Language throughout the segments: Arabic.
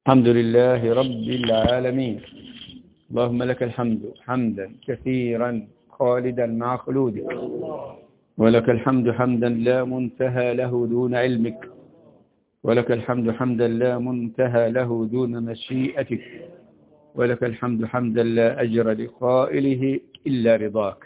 الحمد لله رب العالمين. اللهم لك الحمد حمدا كثيرا خالدا مع خلودك، ولك الحمد حمدا لا منتهى له دون علمك، ولك الحمد حمدا لا منتهى له دون مشيئتك، ولك الحمد حمدا لا أجر لقائله إلا رضاك.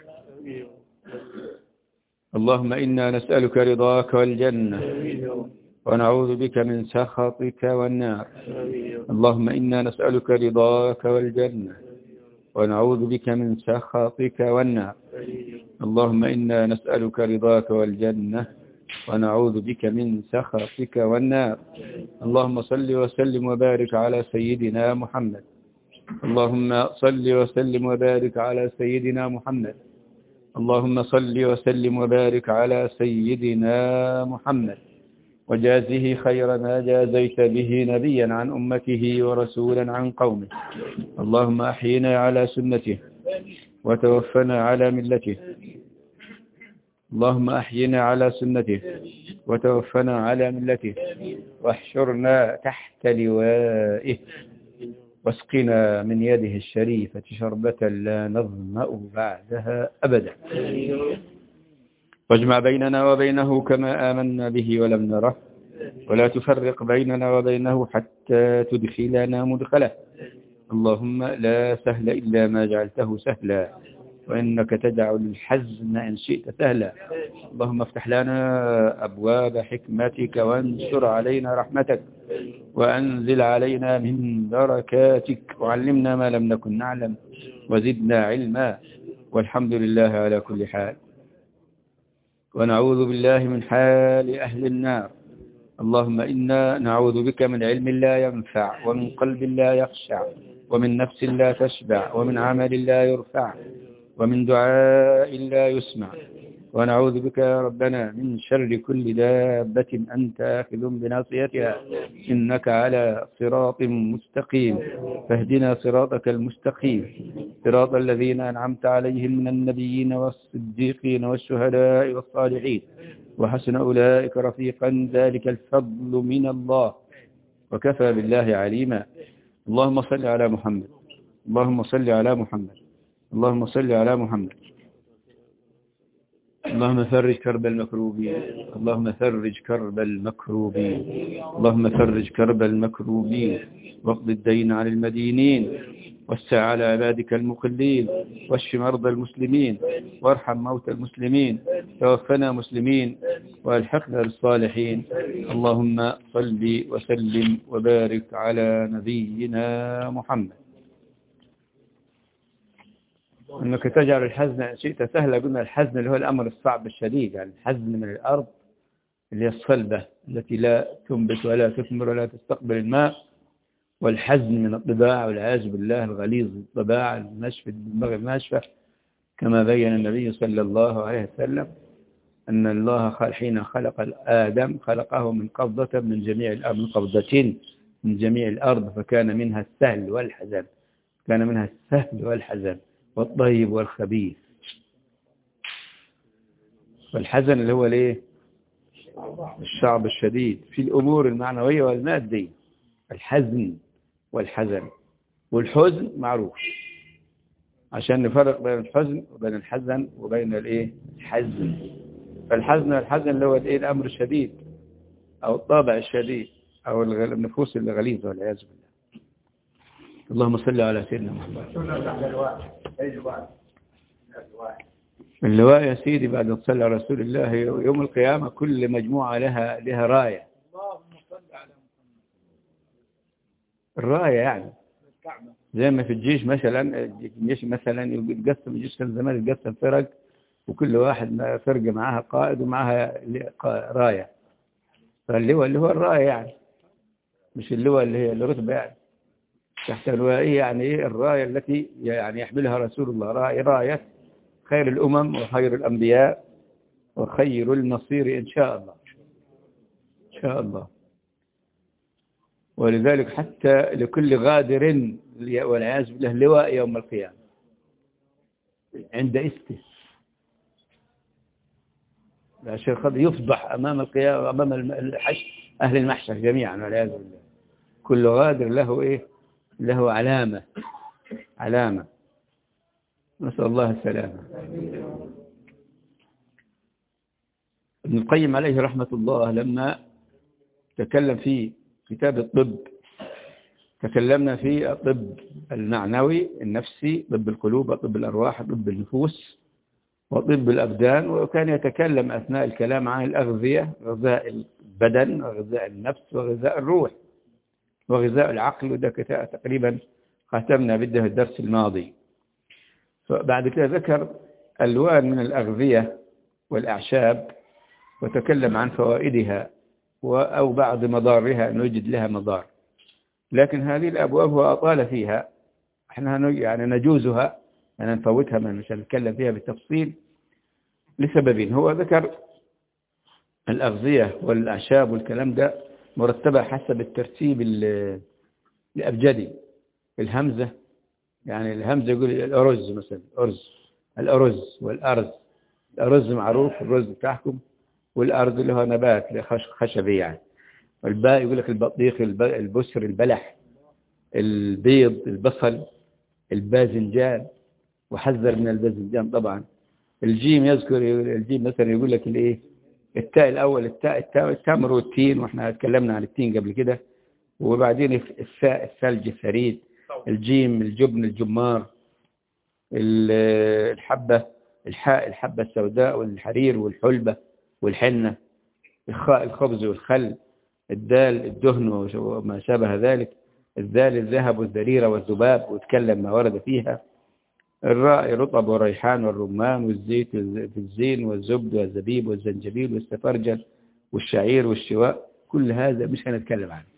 اللهم إنا نسألك رضاك والجنة ونعوذ بك من سخطك والنار. اللهم إنا نسألك رضاك والجنة ونعوذ بك من سخطك والنار. اللهم إنا نسألك رضاك والجنة ونعوذ بك من سخطك والنار. اللهم صل وسلم وبارك على سيدنا محمد. اللهم صل وسلم وبارك على سيدنا محمد. اللهم صل وسلم وبارك على سيدنا محمد، وجازه خير ما جازيت به نبيا عن أمته ورسولا عن قومه. اللهم أحينا على سنته وتوفنا على ملته. اللهم أحينا على سنته وتوفنا على ملته، واحشرنا تحت لوائه، واسقنا من يده الشريفة شربة لا نظمأ بعدها أبدا. واجمع بيننا وبينه كما آمنا به ولم نره، ولا تفرق بيننا وبينه حتى تدخلنا مدخله. اللهم لا سهل إلا ما جعلته سهلا، وإنك تجعل الحزن إن شئت سهلا. اللهم افتح لنا أبواب حكمتك وانشر علينا رحمتك، وأنزل علينا من بركاتك، وعلمنا ما لم نكن نعلم، وزدنا علما، والحمد لله على كل حال. ونعوذ بالله من حال أهل النار. اللهم إنا نعوذ بك من علم لا ينفع، ومن قلب لا يخشع، ومن نفس لا تشبع، ومن عمل لا يرفع، ومن دعاء لا يسمع. ونعوذ بك يا ربنا من شر كل دابة أنت آخذ بناصيتها، إنك على صراط مستقيم، فاهدنا صراطك المستقيم، صراط الذين أنعمت عليهم من النبيين والصديقين والشهداء والصالحين، وحسن أولئك رفيقا، ذلك الفضل من الله، وكفى بالله عليما. اللهم صل على محمد. اللهم صل على محمد. اللهم صل على محمد. اللهم فرج كرب المكروبين. اللهم فرج كرب المكروبين. اللهم فرج كرب المكروبين، واقض الدين عن المدينين، وسع على عبادك المقلين، واشف مرضى المسلمين، وارحم موتى المسلمين، توفنا مسلمين، والحقنا بالصالحين. اللهم صل وسلم وبارك على نبينا محمد. أنك تجعل الحزن إن شئت سهلا. قلنا الحزن اللي هو الأمر الصعب الشديد، يعني الحزن من الأرض اللي هي الصلبة التي لا تنبت ولا تثمر ولا تستقبل الماء، والحزن من الطباع والعياذ بالله الغليظ الطباع الناشفة، الدماغ الناشفة، كما بين النبي صلى الله عليه وسلم أن الله حين خلق آدم خلقه من قبضة من جميع الأرض، من قبضتين من جميع الأرض، فكان منها السهل والحزن، كان منها السهل والحزن والطيب والخبيث. والحزن اللي هو ليه؟ الشعب الشديد في الأمور المعنوية والمادية، الحزن والحزن. والحزن معروف، عشان نفرق بين الحزن وبين الحزن وبين الايه؟ الحزن. فالحزن والحزن اللي هو الايه؟ الأمر الشديد أو الطابع الشديد أو النفوس الغليظة والعياذ بالله. اللهم صل على سيدنا محمد. اللواء يا سيدي بعد ما تصلي على رسول الله يوم القيامة كل مجموعة لها راية. الراية يعني زي ما في الجيش مثلا، الجيش مثلا يتقسم، الجيش كان زمان يتقسم فرق، وكل واحد فرقة معاها قائد ومعاها راية. فاللواء اللي هو الراية يعني، مش اللواء اللي هي الرتبة يعني. تحت اللوائية يعني ايه؟ الراية التي يعني يحملها رسول الله، راية خير الأمم وخير الأنبياء وخير المصير إن شاء الله، إن شاء الله. ولذلك حتى لكل غادر والعياذ بالله لواء يوم القيامة عند استه، عشان يفضح أمام القيامة، أمام أهل المحشر جميعا والعياذ بالله. كل غادر له إيه؟ له علامة. نسأل الله السلامة. ابن القيم عليه رحمة الله لما تكلم في كتاب الطب، تكلمنا في الطب المعنوي النفسي، طب القلوب، طب الأرواح، طب النفوس، وطب الأبدان، وكان يتكلم أثناء الكلام عن الأغذية، غذاء البدن وغذاء النفس وغذاء الروح وغذاء العقل، وده تقريبا ختمنا بده الدرس الماضي. فبعد كده ذكر ألوان من الأغذية والأعشاب، وتكلم عن فوائدها أو بعض مضارها، نوجد لها مضار، لكن هذه الأبواب هو أطال فيها، احنا يعني نجوزها، أنا نفوتها مش هنتكلم فيها بالتفصيل لسببين. هو ذكر الأغذية والأعشاب والكلام ده مرتبة حسب الترتيب الأبجدي. الهمزة، يعني الهمزة يقول الأرز مثلا، الأرز والأرز. الأرز معروف، الرز بتاعكم، والأرز اللي هو نبات خشبي يعني. والباء يقول لك البطيخ، البسر، البلح، البيض، البصل، الباذنجان، وحذر من الباذنجان طبعا. الجيم يذكر، الجيم مثلا يقول لك الايه، التاء الاول، التمر والتين، واحنا اتكلمنا عن التين قبل كده. وبعدين الثاء الثلج الثريد. الجيم الجبن الجمار. الحبة، الحاء الحبة السوداء والحرير والحلبة والحنة. الخاء الخبز والخل. الدال الدهن وما شابه ذلك. الذال الذهب والذريرة والذباب، وتكلم ما ورد فيها. الراء الرطب والريحان والرمان والزيت والزين والزبد والزبيب والزنجبيل والسفرجل والشعير والشواء. كل هذا مش هنتكلم عنه.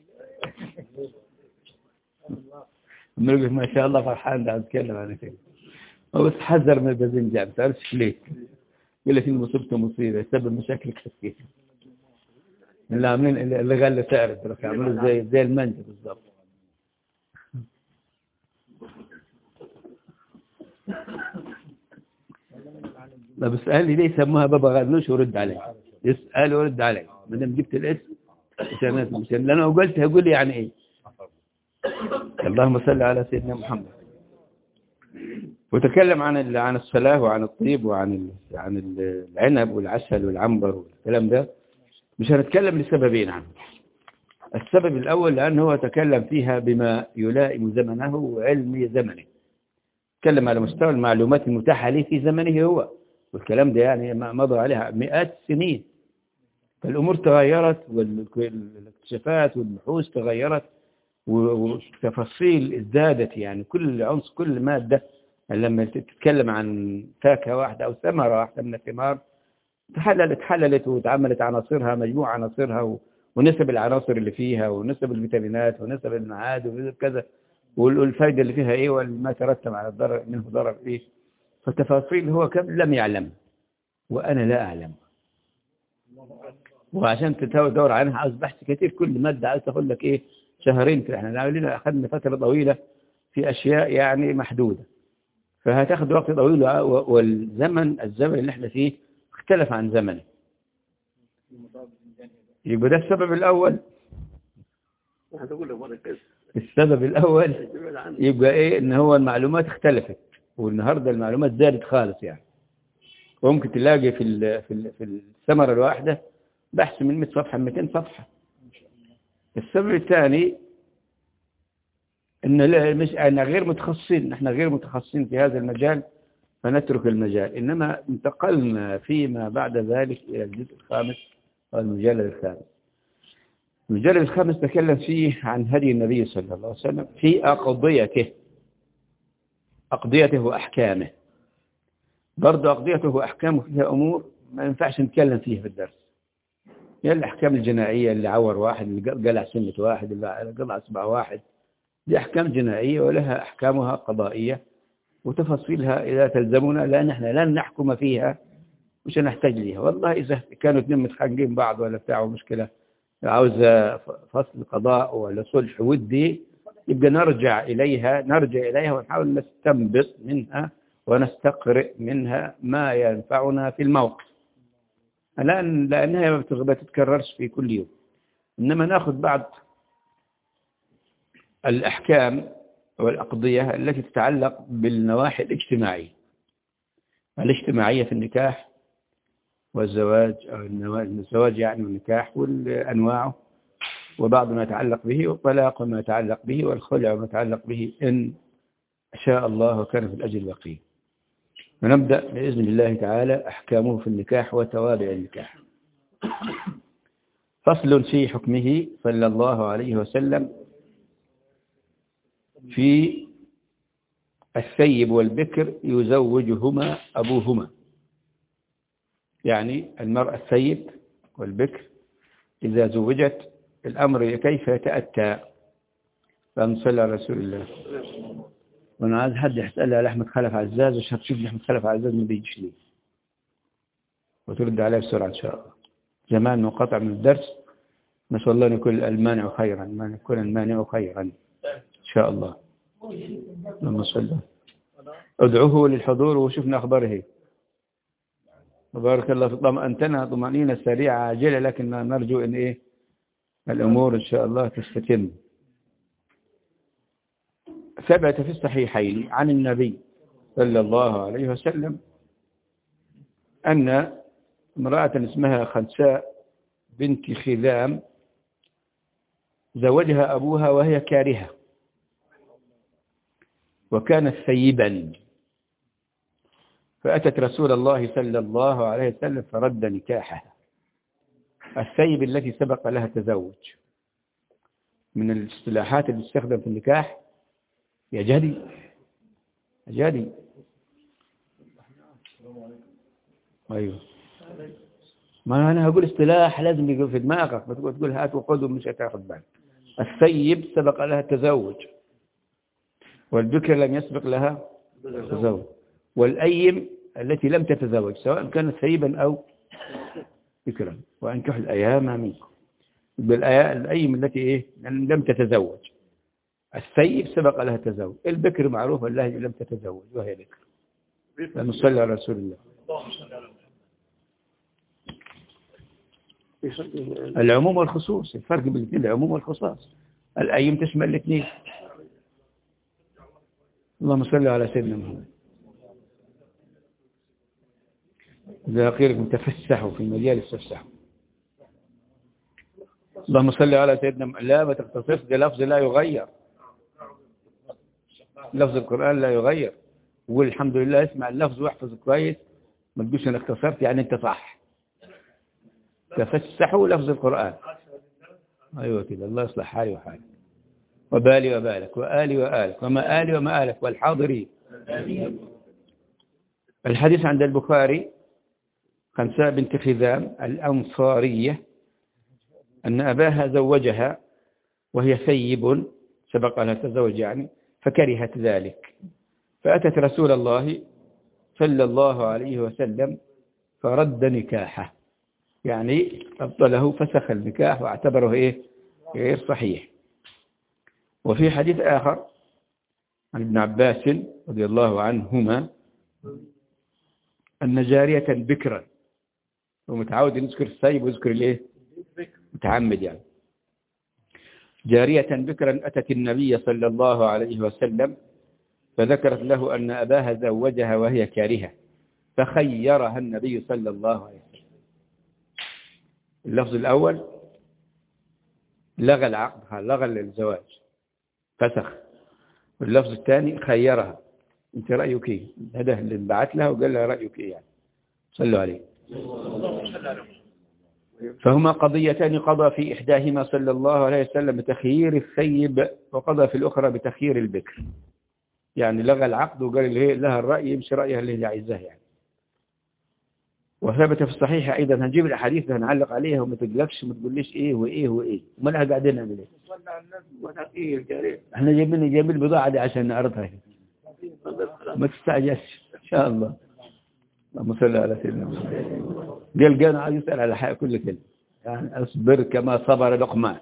ما شاء الله فرحان ده أتكلم عنه كده. بس حذر من الباذنجان، ما تعرفش ليه. يقول لك إن مصيبته مصيبة، يسبب مشاكل كثيرة. اللي عاملين اللي غلى سعر الدراسة عملوا زي المانجا بالضبط. لا بسأل لي ليه سموها بابا غنوش، ورد عليه. يسأل ورد عليه، ما دام جبت الاسم مشان انا قلت هقول لي يعني ايه. اللهم صل على سيدنا محمد. وتكلم عن الصلاة وعن الطيب وعن العنب والعسل والعنبر والكلام ده. مش هنتكلم لسببين عنه. السبب الأول لأنه هو تكلم فيها بما يلائم زمنه وعلم زمنه. تكلم على مستوى المعلومات المتاحة ليه في زمنه هو، والكلام ده يعني مضى عليها مئات السنين. فالأمور تغيرت، والاكتشافات والبحوث تغيرت، والتفاصيل ازدادت. يعني كل عنصر، كل مادة لما تتكلم عن فاكهة واحدة أو ثمرة واحدة من الثمار تحللت وتعملت عناصرها، مجموعة عناصرها ونسب العناصر اللي فيها ونسب الفيتامينات ونسب المعادن ونسب كذا، والفائدة اللي فيها ايه، وما ترتب على الضرر منه ضرر ايه. فالتفاصيل هو كم لم يعلم وأنا لا أعلم، وعشان تدور عنها عاوز بحث كثير. كل مادة عاوز تقول لك ايه، شهرين كده. احنا أخذنا فترة طويلة في أشياء يعني محدودة، فهتاخد وقت طويل. والزمن اللي احنا فيه اختلف عن زمنه. يبقى ده السبب الأول. السبب الأول يبقى ايه، ان هو المعلومات اختلفت، والنهاردة المعلومات زادت خالص يعني. وممكن تلاقي في الثمرة الواحدة بحث من 100 صفحة 200 صفحة. السبب الثاني ان غير متخصصين، احنا غير متخصصين في هذا المجال فنترك المجال. انما انتقلنا فيما بعد ذلك الى الجزء الخامس والمجلد الخامس. المجلد الخامس تكلم فيه عن هدي النبي صلى الله عليه وسلم في أقضيته وأحكامه. برضه أقضيته وأحكامه فيها أمور ما ينفعش نتكلم فيها في الدرس. يعني الأحكام الجنائية، اللي عور واحد، اللي قلع سنة واحد، اللي قلع صبع واحد، دي أحكام جنائية ولها أحكامها قضائية وتفاصيلها إذا تلزمنا، لأن احنا لن نحكم فيها، مش هنحتاج ليها. والله إذا كانوا اثنين متخانقين بعض ولا بتاعوا مشكلة عاوزة فصل قضاء ولا صلح ودي، يبقى نرجع إليها ونحاول نستنبط منها ونستقرئ منها ما ينفعنا في الموقف، لأنها ما بتتكررش في كل يوم. إنما نأخذ بعض الأحكام والأقضية التي تتعلق بالنواحي الاجتماعية في النكاح والزواج، أو الزواج يعني والنكاح والأنواعه، وبعض ما يتعلق به، والطلاق وما يتعلق به، والخلع وما يتعلق به، إن شاء الله وكان في الأجل بقيه. ونبدأ بإذن الله تعالى أحكامه في النكاح وتوابع النكاح. فصل في حكمه صلى الله عليه وسلم في الثيب والبكر يزوجهما أبوهما. يعني المرأة الثيب والبكر إذا زوجت الأمر كيف يتأتى. فنصلي على رسول الله. وانا عايز حد يسألها لأحمد خلف عزاز، وش هتشوف لأحمد خلف عزاز ما بيجيش ليه، وترد عليه بسرعة إن شاء الله. زمان منقطع من الدرس، نسأل الله أن يكون المانع خيرا، ما يكون المانع خيرا إن شاء الله. اللهم صل. ادعوه للحضور وشوفنا أخباره. وبارك الله في طمأنتنا طمأنينة سريعة عاجلة، لكن نرجو أن الأمور إن شاء الله تستتم. ثبت في الصحيحين عن النبي صلى الله عليه وسلم أن امرأة اسمها خنساء بنت خذام زوجها أبوها وهي كارهة، وكانت ثيبا، فأتت رسول الله صلى الله عليه وسلم فرد نكاحها. الثيب التي سبق لها تزوج من الاصطلاحات اللي تستخدم في النكاح. يا جدي أيوه، ما أنا هقول اصطلاح لازم يقول في دماغك، ما تقول هات وخذ ومش هتاخذ بالك. الثيب سبق لها التزوج، والبكر لم يسبق لها التزوج، والأيم التي لم تتزوج سواء كانت ثيبا أو بكرا، وأنكحوا الأيام منكم. الأيم التي لم تتزوج. الثيب سبق لها التزوج. البكر معروف الله لم تتزوج وهي بكر. فنصلي على رسول الله. العموم والخصوص، الفرق بين الاثنين العموم والخصوص. الأيم تشمل الاثنين. اللهم صل على سيدنا محمد. إذا قيل تفسحوا في المجال تفسحوا. اللهم صل على سيدنا محمد. لا ما تختصص، ده لفظ لا يغير، لفظ القرآن لا يغير. والحمد لله اسمع اللفظ واحفظ كويس، ما تقولش انا اختصرت يعني انت صح. تفسحوا لفظ القرآن. ايوه كده، الله يصلح حالي وحالك وبالي وبالك وآلي وآلك ومآلي ومآلك والحاضرين. الحديث عند البخاري خنساء بنت خذام الأنصارية أن أباها زوجها وهي ثيب، سبق لها تزوج يعني، فكرهت ذلك، فأتت رسول الله صلى الله عليه وسلم فرد نكاحه، يعني أبطله، فسخ النكاح واعتبره غير صحيح. وفي حديث آخر عن ابن عباس رضي الله عنهما أن جارية بكرا، ومتعود نذكر الثيب ويذكر متعمد يعني. جارية بكرا أتت النبي صلى الله عليه وسلم فذكرت له أن أباها زوجها وهي كارهة، فخيرها النبي صلى الله عليه وسلم. اللفظ الأول لغى العقد، لغى الزواج، فسخ. واللفظ الثاني خيرها، انت رأيك ايه؟ هذا اللي بعت لها وقال لها رأيك ايه يعني. صلوا عليه. فهما قضيتان، قضى في إحداهما صلى الله عليه وسلم بتخيير الثيب، وقضى في الأخرى بتخيير البكر. يعني لغى العقد وقال لها الرأي يمشي رأيها اللي هي عايزاه يعني. وثبت في الصحيح أيضا، هنجيب الأحاديث هنعلق عليها وما تقلقش ما تقوليش إيه وإيه وإيه، وما لها قاعدين نعمل إيه. احنا جايبين البضاعة دي عشان نعرضها، ما تستعجلش إن شاء الله. اللهم صل على سيدنا محمد. قال أنا عايز يسأل على حاجة كل كلمة، يعني أصبر كما صبر لقمان.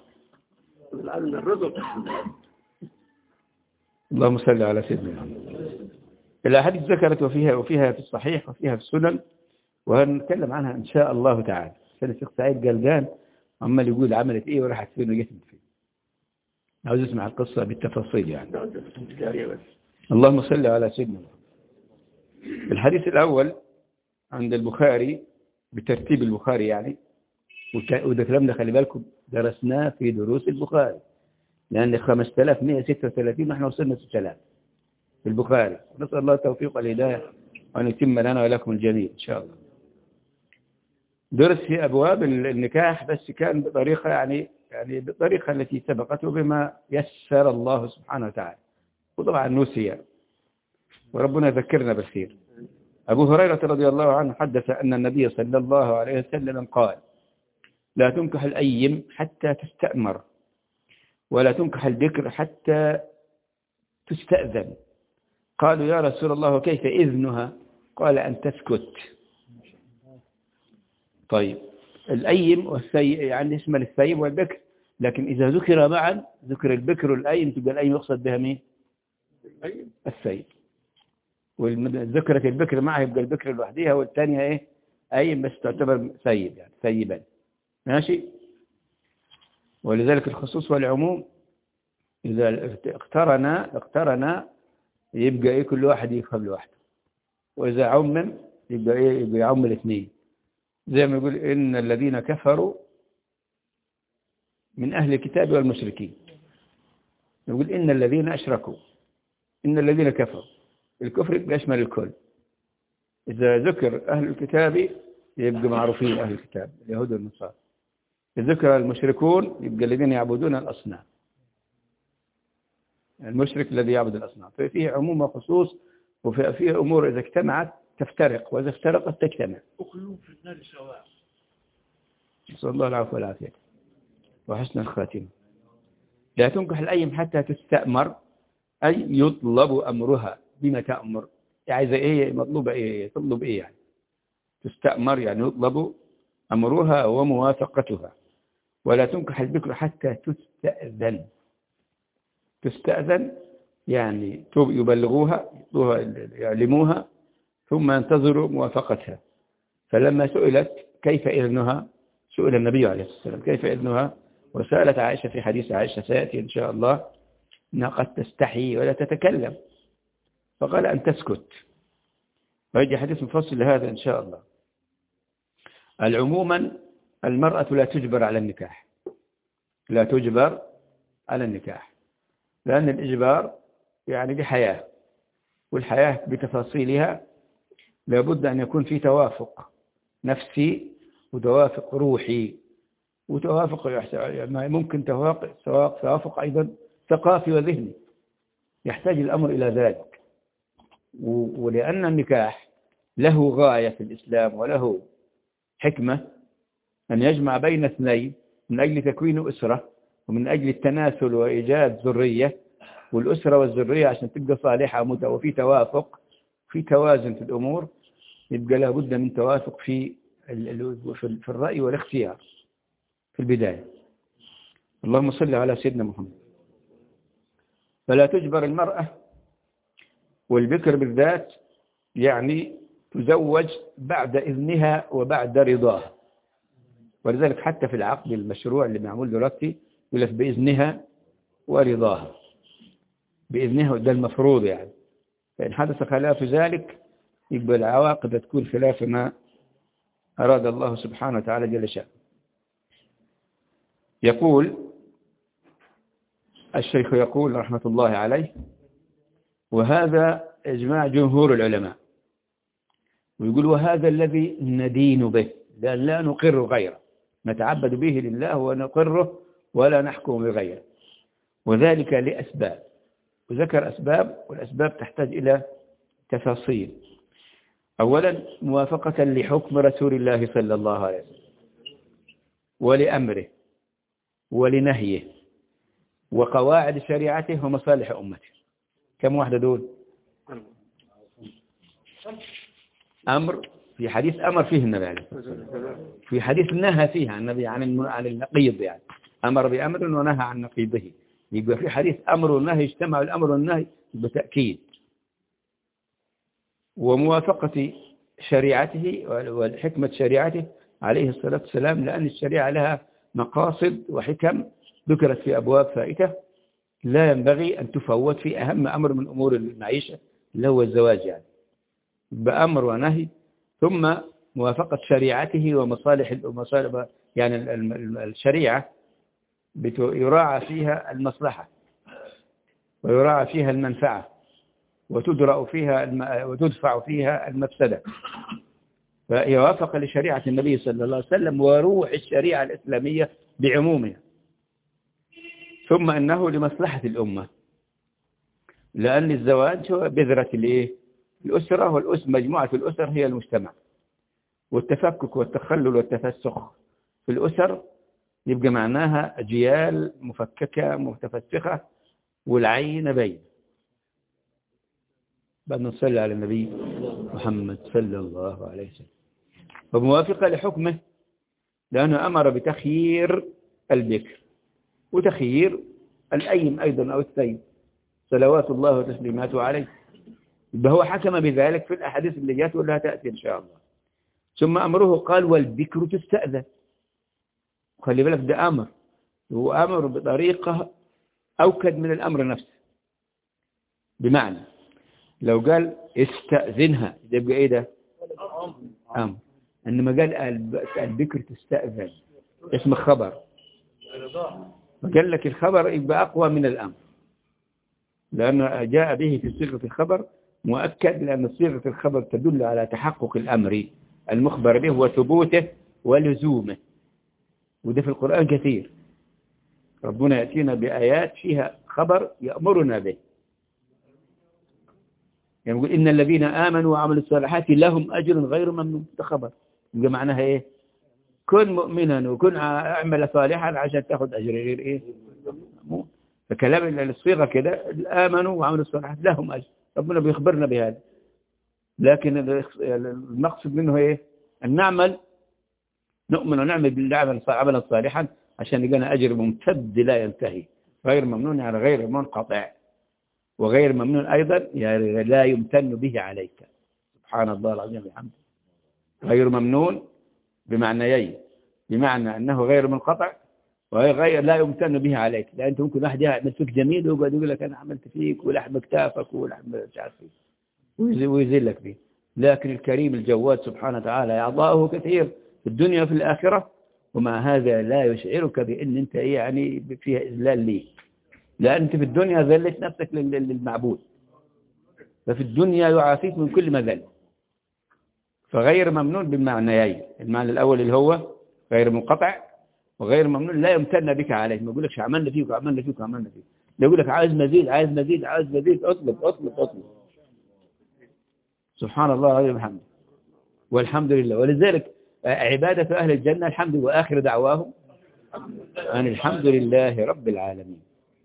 اللهم صل على سيدنا محمد. الأحاديث ذكرت وفيها في الصحيح وفيها في السنن، وهنتكلم عنها إن شاء الله تعالى. عشان الشيخ سعيد قال عمال يقول عملت إيه وراحت فين وجت فين. عاوز اسمع القصة بالتفاصيل يعني. اللهم صل على سيدنا. الحديث الأول عند البخاري بترتيب البخاري يعني، وده كلام ده خلي بالكم درسناه في دروس البخاري، لأن 5136 نحن وصلنا 6000 في البخاري. نسأل الله التوفيق والهداية وأن يتم لنا ولكم الجميع إن شاء الله. درس في أبواب النكاح بس كان بطريقة يعني بالطريقة التي سبقت وبما يسر الله سبحانه وتعالى، وطبعا نسي وربنا يذكرنا بالخير. أبو هريرة رضي الله عنه حدث أن النبي صلى الله عليه وسلم قال: لا تنكح الأيم حتى تستأمر، ولا تنكح البكر حتى تستأذن. قالوا يا رسول الله وكيف إذنها؟ قال أن تسكت. طيب الأيم والثيب يعني اسم الثيب والبكر، لكن إذا ذكر معا ذكر البكر والأيم تبقى الأيم يقصد بها مين؟ الثيب. وذكرت البكر معها يبقى البكر لوحدها والثانية إيه؟ أيم بس تعتبر ثيب يعني ثيبا. ماشي. ولذلك الخصوص والعموم إذا اقترنا يبقى إيه كل واحد يفهم لوحده، وإذا عمم يبقى إيه يبقى يعم الاثنين. زي ما يقول إن الذين كفروا من أهل الكتاب والمشركين، يقول إن الذين أشركوا، إن الذين كفروا، الكفر يبقى يشمل الكل. إذا ذكر أهل الكتاب يبقى معروفين أهل الكتاب اليهود والنصارى. إذا ذكر المشركون يبقى الذين يعبدون الأصنام، المشرك الذي يعبد الأصنام. ففيه عموم وخصوص، وفيه أمور إذا اجتمعت تفترق وإذا افترقت تجتمع. أخلون في النار سواء. نسأل الله العفو والعافية وحسن الخاتمة. لا تنكح الأيم حتى تستأمر، أي يطلب أمرها. بما تأمر يعني إذا إيه مطلوبة إيه تطلب إيه يعني. تستأمر يعني يطلب أمرها وموافقتها. ولا تنكح البكر حتى تستأذن. تستأذن يعني يبلغوها يعلموها ثم ينتظروا موافقتها. فلما سئلت كيف إذنها، سئل النبي عليه الصلاة والسلام كيف إذنها، وسألت عائشة في حديث عائشة سيأتي إن شاء الله أنها قد تستحي ولا تتكلم، فقال أن تسكت، ويجي حديث مفصل لهذا إن شاء الله. العموما المرأة لا تجبر على النكاح، لا تجبر على النكاح، لأن الإجبار يعني بحياة، والحياة بتفاصيلها لابد أن يكون في توافق نفسي وتوافق روحي وتوافق ممكن توافق أيضا ثقافي وذهني، يحتاج الأمر إلى ذلك. ولأن النكاح له غاية في الإسلام وله حكمة أن يجمع بين اثنين من أجل تكوين أسرة ومن أجل التناسل وإيجاد ذرية، والأسرة والذرية عشان تبقى صالحة وفي توافق في توازن في الأمور، يبقى لابد من توافق في الرأي والاختيار في البداية. اللهم صل على سيدنا محمد. فلا تجبر المرأة، والبكر بالذات يعني تزوج بعد إذنها وبعد رضاها. ولذلك حتى في العقد المشروع اللي معمول دلوقتي يقول لك بإذنها ورضاها، بإذنها ده المفروض يعني. فإن حدث خلاف ذلك يبقى العواقب تكون خلاف ما أراد الله سبحانه وتعالى جل شأنه. يقول الشيخ يقول رحمة الله عليه: وهذا إجماع جمهور العلماء. ويقول: وهذا الذي ندين به، لأن لا نقر غيره، نتعبد به لله ونقره ولا نحكم بغيره، وذلك لأسباب. وذكر أسباب، والأسباب تحتاج إلى تفاصيل. أولا موافقة لحكم رسول الله صلى الله عليه وسلم ولأمره ولنهيه وقواعد شريعته ومصالح أمته. كم واحدة دول؟ أمر، في حديث أمر فيه النبي عليه الصلاة والسلام، في حديث نهى فيها النبي عن النقيض، يعني أمر بأمر ونهى عن نقيضه. يبقى في حديث أمر والنهي اجتمع الأمر والنهي بتأكيد. وموافقة شريعته والحكمة شريعته عليه الصلاة والسلام، لأن الشريعة لها مقاصد وحكم ذكرت في أبواب فائتة، لا ينبغي أن تفوت في أهم أمر من أمور المعيشة اللي هو الزواج، يعني بأمر ونهي، ثم موافقة شريعته ومصالح يعني الشريعة يراعى فيها المصلحة ويراعى فيها المنفعة وتدرأ فيها وتدفع فيها المفسدة، فهي وافق لشريعة النبي صلى الله عليه وسلم وروح الشريعة الإسلامية بعمومها. ثم أنه لمصلحة الأمة، لأن الزواج هو بذرة الأسرة، مجموعة الأسر هي المجتمع، والتفكك والتخلل والتفسخ في الأسر يبقى معناها أجيال مفككة متفسخة والعين بين. بعد نصلي على النبي محمد صلى الله عليه وسلم. وموافقة لحكمه لأنه أمر بتخيير البكر وتخيير الأيم أيضا أو الثيب صلوات الله وتسليماته عليه، هو حكم بذلك في الأحاديث اللي جاءت واللي هتأتي إن شاء الله. ثم أمره قال والبكر تستأذن. خلي بالك ده أمر، هو أمر بطريقة أوكد من الأمر نفسه، بمعنى لو قال استأذنها يبقى إيه ده؟ أمر. إنما قال البكر تستأذن اسم خبر، فقال لك الخبر يبقى أقوى من الأمر، لأنه جاء به في صيغة الخبر مؤكد، لأن صيغة الخبر تدل على تحقق الأمر المخبر به وثبوته ولزومه، وده في القرآن كثير. ربنا يأتينا بآيات فيها خبر يأمرنا به، يعني يقول إن الذين آمنوا وعملوا الصالحات لهم أجر غير ممنون، ده خبر، يبقى معناها إيه؟ كن مؤمنا وكن اعمل صالحا عشان تاخذ أجر غير إيه؟ ممنون. فكلام الصيغة كده آمنوا وعملوا الصالحات لهم أجر، ربنا بيخبرنا بهذا، لكن المقصد منه إيه؟ أن نؤمن ونعمل بالله عملا صالحا عشان يجينا أجر ممتد لا ينتهي، غير ممنون يعني غير منقطع، وغير ممنون أيضا يعني لا يمتن به عليك. سبحان الله العظيم وبحمده. غير ممنون بمعنيين، بمعنى أنه غير منقطع وغير لا يمتن به عليك، لأن أنت ممكن واحد يعمل فيك جميل ويقعد يقول لك أنا عملت فيك ولحم كتافك ولحم مش عارف ويذلك فيه، لكن الكريم الجواد سبحانه وتعالى يعطاه كثير في الدنيا وفي الآخرة، ومع هذا لا يشعرك بأن أنت يعني فيها إذلال ليه، لأن أنت في الدنيا ذلت نفسك للمعبود، ففي الدنيا يعافيك من كل ما ذل. فغير ممنون بالمعنيين، المعنى الأول اللي هو غير منقطع، وغير ممنون لا يمتن بك عليه، ما يقولكش عملنا فيك وعملنا فيك وعملنا فيك، لا يقول لك عايز مزيد عايز مزيد عايز مزيد، اطلب اطلب اطلب. سبحان الله العظيم وبحمده والحمد لله. ولذلك عبادة أهل الجنة الحمد، وآخر دعواهم أن الحمد لله رب العالمين.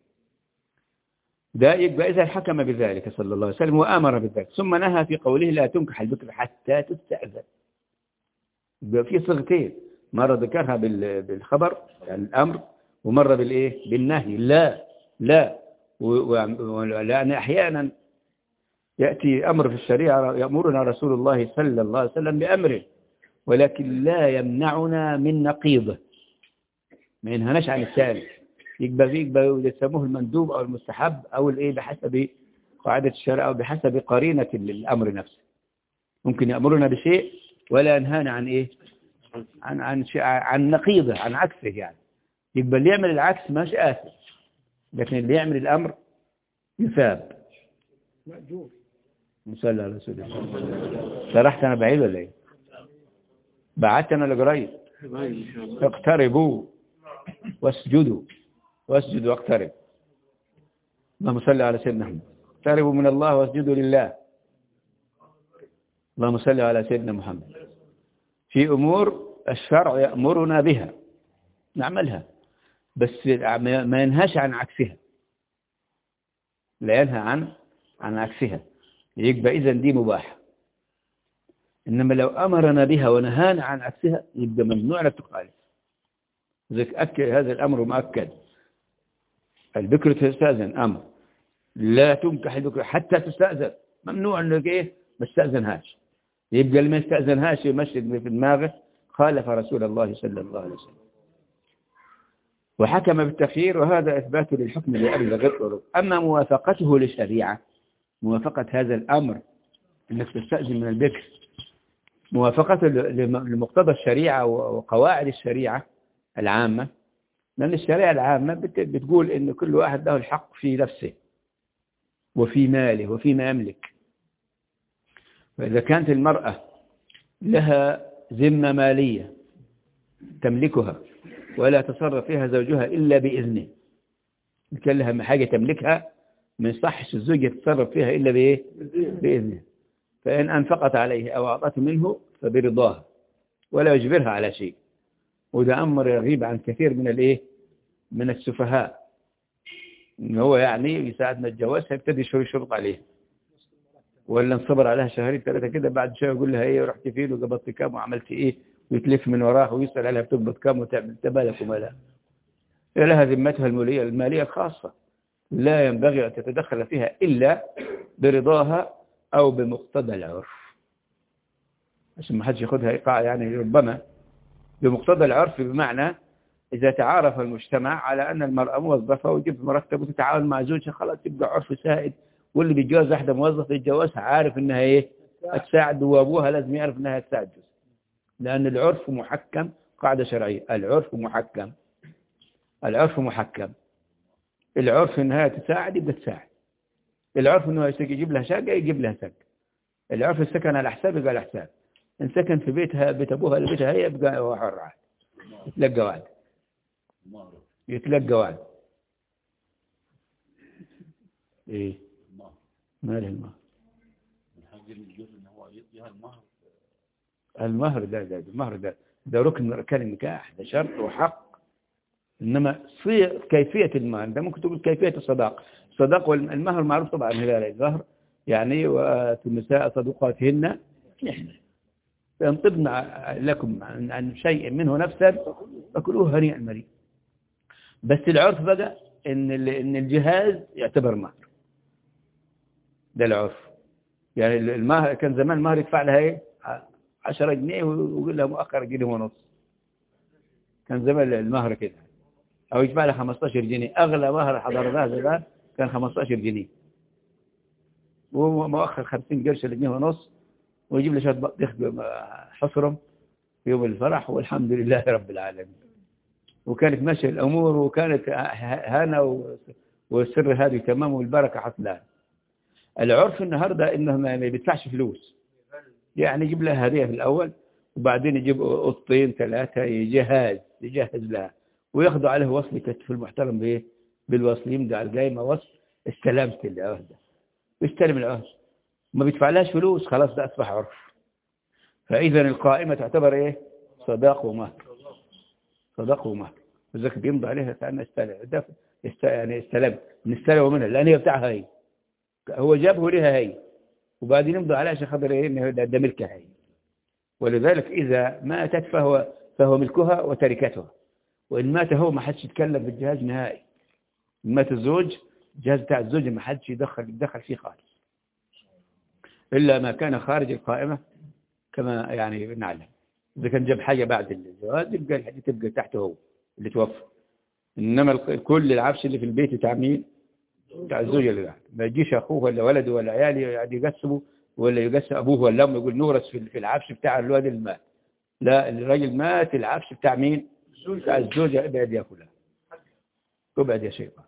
ده يبقى إذا حكم بذلك صلى الله عليه وسلم وآمر بذلك، ثم نهى في قوله لا تنكح البكر حتى تستأذن. يبقى في صيغتين، مرة ذكرها بالخبر يعني الأمر، ومرة بالإيه؟ بالنهي. لا لأن أحيانا يأتي أمر في الشريعة يأمرنا رسول الله صلى الله عليه وسلم بأمره، ولكن لا يمنعنا من نقيضه، ما ينهناش عن الثاني، يبقى يسموه المندوب أو المستحب أو الإيه بحسب قاعدة الشرع أو بحسب قرينة الأمر نفسه. ممكن يأمرنا بشيء ولا ينهانا عن إيه؟ عن نقيضه، عن عكسه، يعني يبقى اللي يعمل العكس ماش آثم، لكن اللي يعمل الأمر يثاب. مأجور. نصلي على رسول الله. شرحت أنا بعيد ولا إيه؟ بعدت أنا لقريب. اقتربوا واسجدوا واقترب. اللهم صل على سيدنا محمد. اقتربوا من الله واسجدوا لله. اللهم صل على سيدنا محمد. في أمور الشرع يأمرنا بها نعملها، بس ما ينهاش عن عكسها، لا ينهى عن عكسها، يبقى إذن دي مباحة. إنما لو أمرنا بها ونهانا عن عكسها يبقى ممنوع لك تخالف. هذا الأمر مؤكد، البكر تستأذن أمر، لا تنكح البكر حتى تستأذن، ممنوع أنك إيه ما تستأذنهاش، يبقى اللي ما يستأذنهاش يمشي في دماغه خالف رسول الله صلى الله عليه وسلم. وحكم بالتخيير، وهذا إثبات للحكم لأبلغ الطرق. أما موافقته للشريعة، موافقة هذا الأمر أنك تستأذن من البكر، موافقة لمقتضى الشريعة وقواعد الشريعة العامة، لأن الشريعة العامة بتقول أن كل واحد له الحق في نفسه وفي ماله وفيما يملك. فإذا كانت المرأة لها ذمة مالية تملكها ولا تصرف فيها زوجها إلا بإذنه، كان لها حاجة تملكها ما يصحش الزوج يتصرف فيها إلا بإذنه، فإن أنفقت عليه أو أعطته منه فبرضاها ولا يجبرها على شيء. وده أمر يغيب عن كثير من السفهاء، إن هو يعني يساعدنا الجواز هيبتدي شروط عليه، ولا نصبر عليها شهرين ثلاثة كده، بعد شوية يقول لها إيه رحت فين وقبضت كام وعملت إيه، ويتلف من وراها ويسأل عليها بتقبض كام وتعمل تبالك وما لا. لها ذمتها المالية الخاصة لا ينبغي أن تتدخل فيها إلا برضاها أو بمقتضى العرف، عشان ما حدش ياخدها إيقاع. يعني ربما بمقتضى العرف بمعنى إذا تعارف المجتمع على أن المرأة موظفة وتجيب مرتب وتتعاون مع زوجها، خلاص تبقى عرف سائد، واللي بيتجوز واحدة موظفة يتجوزها عارف إنها هتساعد، وأبوها لازم يعرف إنها هتساعد، لأن العرف محكم، قاعدة شرعية، العرف محكم. العرف إنها تساعد يبقى تساعد، العرف إنه يجيب لها شقة يجيب لها شقة، العرف السكن على حساب يبقى على حساب، إن سكن في بيت أبوها لبيتها هي يبقى هو حر عاد، يتلقى وعد. إيه ما له المهر ده ركن من أركان النكاح، ده شرط وحق. إنما كيفية المهر ده ممكن تقول كيفية الصداق والمهر معروف طبعا هلال الظهر، يعني والنساء صدقاتهن فإن طبن لكم عن شيء منه نفسا فكلوه هنيئا مريئا. بس العرف بقى إن الجهاز يعتبر مهر، ده العرف. يعني المهر كان زمان المهر يدفع لها 10 جنيه ويقول لها مؤخر جنيه ونص، كان زمان المهر كده، أو يدفع لها 15 جنيه، أغلى مهر حضرناه زمان كان 15 جنيه ومؤخر 50 قرش لجنيه ونص، ويجيب لي شوية بطيخ حصرم في يوم الفرح والحمد لله رب العالمين. وكانت ماشية الأمور وكانت هنا والسر هذه تمام والبركة حصلها. العرف النهاردة إنه ما بيدفعش فلوس، يعني يجيب لها هدية في الأول وبعدين يجيب قطين 3 يجهز لها وياخذوا عليه وصل كتف المحترم بالوصل، يمضي على القايمة وصل استلمت العهد، يستلم العهد ما بيدفع لهاش فلوس، خلاص ده أصبح عرف. فإذا القائمة تعتبر صداق ومهر، وذلك بيمضي عليها فأنا استلم، يعني نستلم منها لأن هي بتاعها هي، هو جابه لها هي، وبعدين يمضي عليها عشان خاطر إنه ده ملكها هي. ولذلك إذا ماتت فهو ملكها وتركتها، وإن مات هو ما حدش يتكلم في الجهاز نهائي. إن مات الزوج الجهاز بتاع الزوج ما حدش يدخل فيه خالص إلا ما كان خارج القائمة، كما يعني نعلم. إذا كان جاب حاجة بعد الجواز يبقى الحاجة تبقى تحته هو اللي توفى، إنما كل العفش اللي في البيت بتاع مين؟ بتاع الزوج اللي قاعد، ما يجيش أخوه ولا ولده ولا عياله يعني يقسموا ولا يقسم أبوه ولا أمه يقول نورث في العفش بتاع الواد اللي مات. لا، الراجل مات العفش بتاع مين؟ بتاع الزوجة، ابعد يا فلان، ابعد يا شيطان.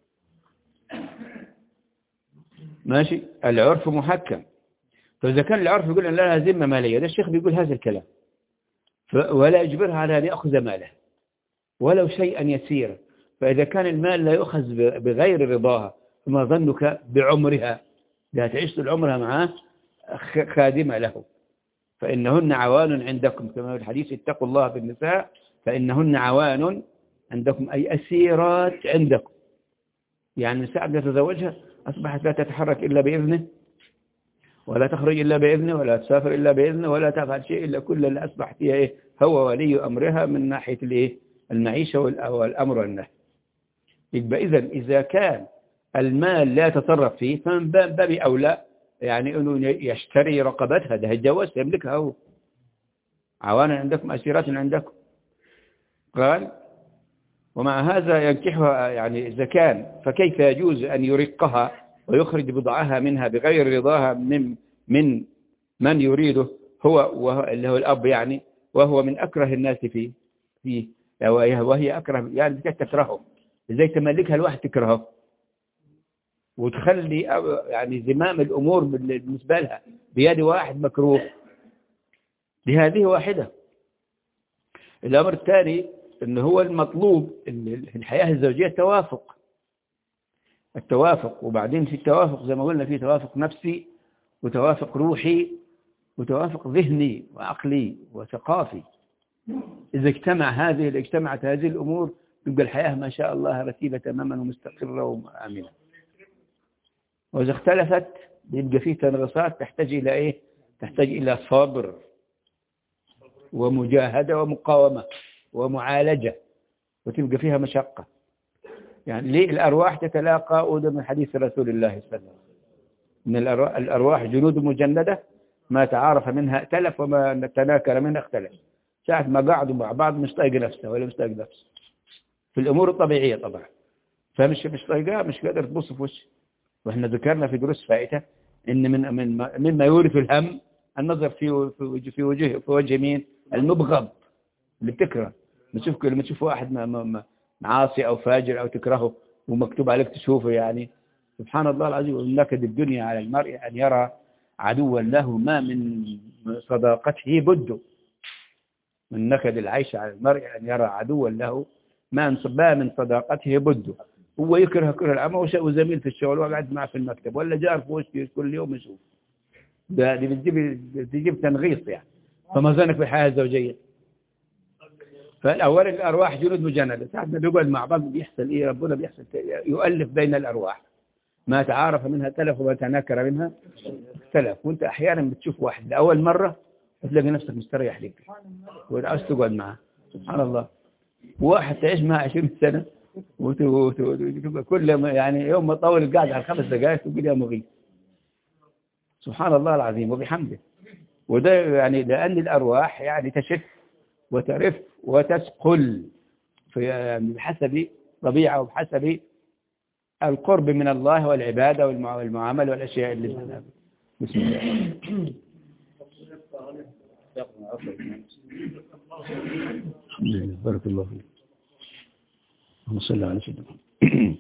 ماشي. العرف محكم. فإذا كان العرف يقول أن لها ذمة مالية، ده الشيخ بيقول هذا الكلام، ولا يجبرها على أن يأخذ ماله ولو شيئا يسيرا. فإذا كان المال لا يؤخذ بغير رضاها فما ظنك بعمرها، لا تعيش طول عمرها معاه خادمة له. فإنهن عوان عندكم كما في الحديث اتقوا الله بالنساء فإنهن عوان عندكم، أي أسيرات عندكم. يعني النساء التي تتزوجها أصبحت لا تتحرك إلا بإذنه، ولا تخرج إلا بإذنه، ولا تسافر إلا بإذنه، ولا تفعل شيء إلا كل اللي أصبح فيها هو ولي أمرها من ناحية المعيشة والأمر والنهي. يبقى إذا كان المال لا يتصرف فيه فمن باب أولى يعني أنه يشتري رقبتها، ده الجواز يملكها هو. عوانا عندكم أسيرات عندكم. قال ومع هذا ينكحها يعني إذا كان، فكيف يجوز أن يرقها ويخرج بضعها منها بغير رضاها من يريده هو اللي هو الأب يعني، وهو من أكره الناس فيه وهي أكره يعني تكرهه. إزاي تملكها الواحد تكرهه وتخلي يعني زمام الأمور بالنسبة لها بيد واحد مكروه؟ بهذه واحدة. الأمر الثاني إن هو المطلوب في الحياة الزوجية التوافق. وبعدين في التوافق زي ما قلنا في توافق نفسي وتوافق روحي وتوافق ذهني وعقلي وثقافي. إذا اجتمعت هذه الأمور تبقى الحياة ما شاء الله رتيبة تماما ومستقرة وآمنة. وإذا اختلفت يبقى فيه تنغصات تحتاج إلى إيه؟ تحتاج إلى صبر ومجاهدة ومقاومة ومعالجة، وتبقى فيها مشقة. يعني ليه الأرواح تتلاقى؟ وده من حديث رسول الله صلى الله عليه وسلم إن الأرواح جنود مجندة ما تعارف منها ائتلف وما تناكر منها اختلف. ساعة ما قعدوا مع بعض مش طايق نفسه ولا مش طايق نفسه في الأمور الطبيعية طبعا، فمش طايقها، مش قادر تبص في وشه. وإحنا ذكرنا في دروس فائتة إن مما يورث الهم النظر في وجه مين؟ المبغض اللي بتكره. لما تشوف واحد معاصي أو فاجر أو تكرهه ومكتوب عليك تشوفه، يعني سبحان الله العظيم. نكد الدنيا على المرء أن يرى عدوا له ما من صداقته بد. من نكد العيش على المرء أن يرى عدوا له ما من صداقته بد. هو يكره العمى وزميل في الشغل وقعد معه في المكتب ولا جار في وشي كل يوم يشوف. دي بتجيب تنغيص يعني. فما ظنك بالحياة الزوجية؟ فالأول الأرواح جنود مجندة. ساعة ما بيقعد مع بعض بيحصل إيه؟ ربنا بيحصل يؤلف بين الأرواح. ما تعارف منها تلف وما تناكر منها اختلف. وانت أحيانا بتشوف واحد لأول مرة وتلاقي نفسك مستريح لك وعاوز تقعد معه. سبحان الله. واحد تعيش معه 20 سنة كل يعني يوم ما طول القعدة على 5 دقائق تقول يا مغيث. سبحان الله العظيم وبحمده. وده يعني لأن الأرواح يعني تشف وترف وتثقل يعني بحسب طبيعة وبحسب القرب من الله والعبادة والمعاملة والأشياء اللي بسم الله. بارك الله فيك. اللهم صل على سيدنا محمد.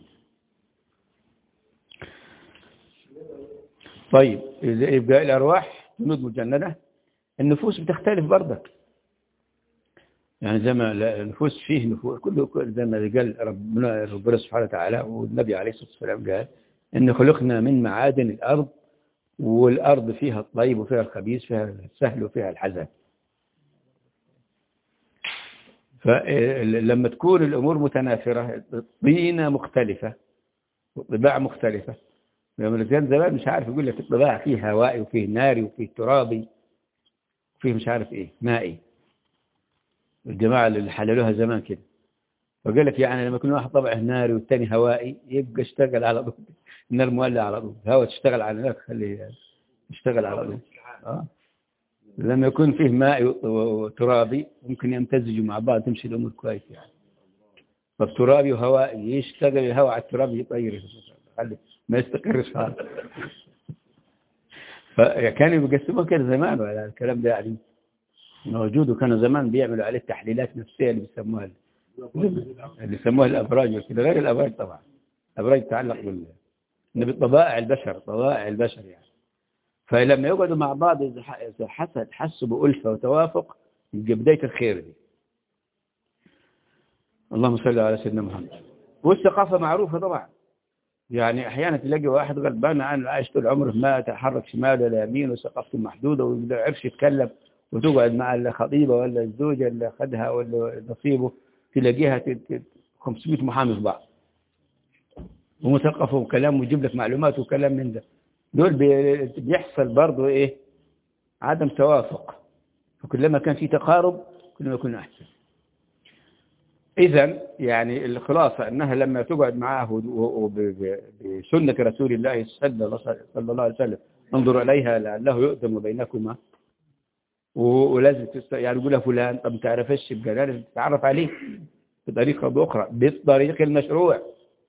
طيب يبقى الأرواح جنود مجندة. النفوس بتختلف برضك، يعني زي ما النفوس فيه نفوس كله زي ما قال ربنا سبحانه وتعالى والنبي عليه الصلاة والسلام قال إن خلقنا من معادن الأرض، والأرض فيها الطيب وفيها الخبيث، فيها السهل وفيها الحزن. فلما تكون الأمور متنافرة الطينة مختلفة والطباع مختلفة. لما كان زمان مش عارف يقول لك الطباع فيه هوائي وفيه ناري وفيه ترابي وفيه مش عارف إيه مائي. الجماعة اللي حللوها زمان كده وقال لك يعني لما يكون واحد طبعه ناري والثاني هوائي يبقى اشتغل على طول. النار مولع على طول، الهواء تشتغل على النار خليه يشتغل على طول. لما يكون فيه ماء وترابي ممكن يمتزجوا مع بعض تمشي الأمور كويس يعني. فالترابي وهوائي يشتغل الهواء على الترابي يطير ما يستقرش هذا. فكانوا بيقسموه كده زمان ولا الكلام ده يعني موجود. وكانوا زمان بيعملوا عليه تحليلات نفسية اللي بيسموها الأبراج وكده، غير الأبراج طبعا. الأبراج تتعلق بالطبائع البشر يعني. فلما يقعدوا مع بعض إذا حسوا بألفة وتوافق يبقى بداية الخير دي. اللهم صل على سيدنا محمد. والثقافة معروفة طبعا، يعني أحيانا تلاقي واحد غلبان عنه عايش طول عمره ما تحرك شمال ولا يمين وثقافته محدودة وما يعرفش يتكلم، وتقعد مع الخطيبة ولا الزوجة اللي أخذها ولا نصيبه تلاقيها 500 محامي في بعض ومثقف وكلام ويجيب لك معلومات وكلام من ده. دول بيحصل برضو إيه؟ عدم توافق. فكلما كان في تقارب كلما يكون أحسن. إذن يعني الخلاصة أنها لما تقعد معه بسنة رسول الله صلى الله عليه وسلم انظر إليها لعله يؤذن بينكما، ولازم يعني يقول له فلان طب تعرفش يبقى لازم تتعرف عليه. بطريقة أخرى بالطريق المشروع،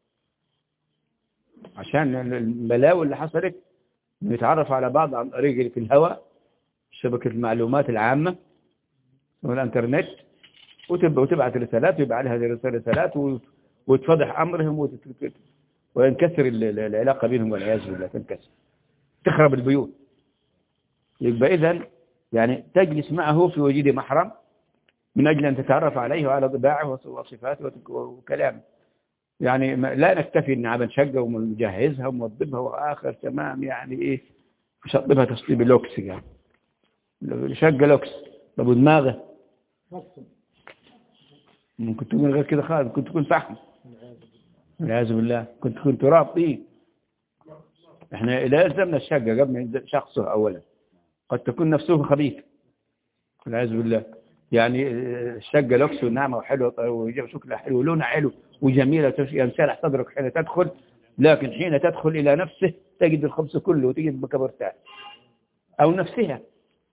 عشان البلاوي اللي حصلت نتعرف على بعض عن طريق في الهواء، شبكة المعلومات العامة والإنترنت، وتبعت رسالات ويبقى عليها رسالات وتفضح أمرهم وينكسر العلاقة بينهم والعياذ بالله، تنكسر، تخرب البيوت. يبقى إذن يعني تجلس معه في وجود محرم من أجل أن تتعرف عليه وعلى طباعه وصفاته وكلامه. يعني لا نكتفي إن عبن شقة ونجهزها ونوضبها وآخر تمام، يعني إيه، نشطبها تشطيب لوكس، يعني شقة لوكس. طب ودماغه ممكن تكون غير كده خالص، ممكن تكون فحم والعياذ بالله، كنت تكون تراب طين. احنا لا يلزمنا الشقة قبل ما ينزل شخصه أولا، قد تكون نفسه خبيث والعياذ بالله. يعني الشقة لوكس وناعمة وحلوة ويجب شكلها حلو ولونها حلو وجميلة ينشرح صدرك حين تدخل، لكن حين تدخل إلى نفسه تجد الخبز كله وتجد بكبرتها أو نفسها.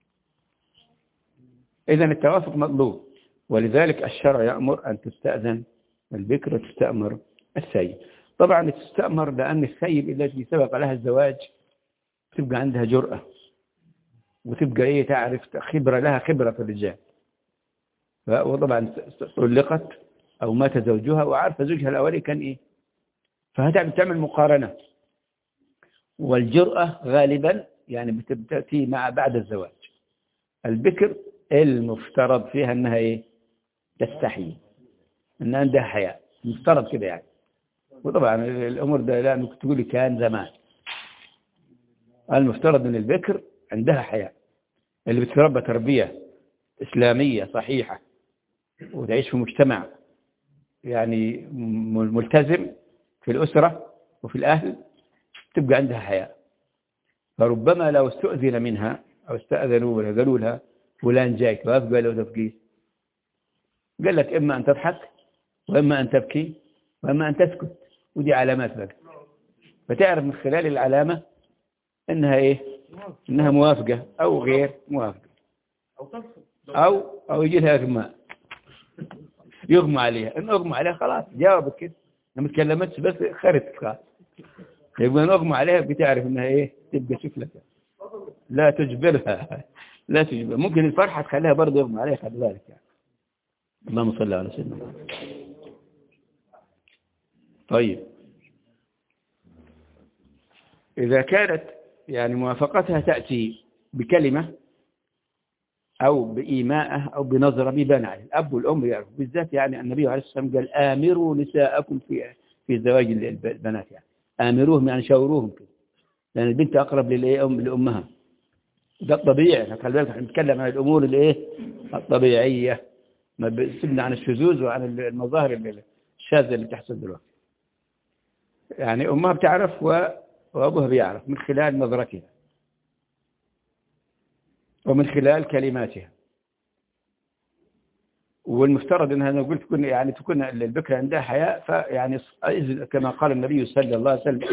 إذن التوافق مطلوب، ولذلك الشرع يأمر أن تستأذن البكر وتستأمر السيد. طبعا تستأمر لأن السيد التي سبق لها الزواج تبقى عندها جرأة وتبقى إيه، تعرف خبرة، لها خبرة في الرجال، وطبعا طلقت أو مات زوجها وعارفة زوجها الأولي كان إيه، فهتعمل مقارنة. والجرأة غالبا يعني بتأتي مع بعد الزواج. البكر المفترض فيها أنها إيه، تستحي، أن عندها حياء، مفترض كده يعني. وطبعا الأمر ده لا ممكن تقولي كان زمان، المفترض أن البكر عندها حياء، اللي بتربى تربية إسلامية صحيحة وتعيش في مجتمع يعني ملتزم في الأسرة وفي الأهل، تبقى عندها حياء. فربما لو استؤذن منها أو استأذنوا ولا قالوا لها فلان جايك، وأفقى لو تبكي، قال لك إما أن تضحك وإما أن تبكي وإما أن تسكت، ودي علامات بقى. فتعرف من خلال العلامة إنها إيه، إنها موافقة أو غير موافقة، أو يجي لها إغماء، يغمى عليها. إن أغمى عليها خلاص جاوبت كده، ما تكلمتش بس خرجت خلاص. يبقى نغمى عليها بتعرف إنها إيه، تبقى شكلك، لا تجبرها، لا تجبر. ممكن الفرحة تخليها برضه يغمى عليها، خلي بالك يعني. اللهم صل على سيدنا محمد. طيب إذا كانت يعني موافقتها تأتي بكلمة أو بإيماءه أو بنظرة بيبان عليه، الأب والأم يعرفوا بالذات. يعني النبي عليه الصلاة والسلام قال آمروا نساءكم في زواج البنات، يعني آمروهم يعني شاوروهم كده، لأن البنت أقرب لأمها. ده الطبيعي. خلي بالك احنا بنتكلم عن الأمور الطبيعية، ما بسيبنا عن الشذوذ وعن المظاهر الشاذة اللي بتحصل دلوقتي. يعني أمها بتعرف وأبوها بيعرف من خلال نظرتها ومن خلال كلماتها. والمفترض أنها أنا قلت تكون البكرة عندها حياء، فيعني كما قال النبي صلى الله عليه وسلم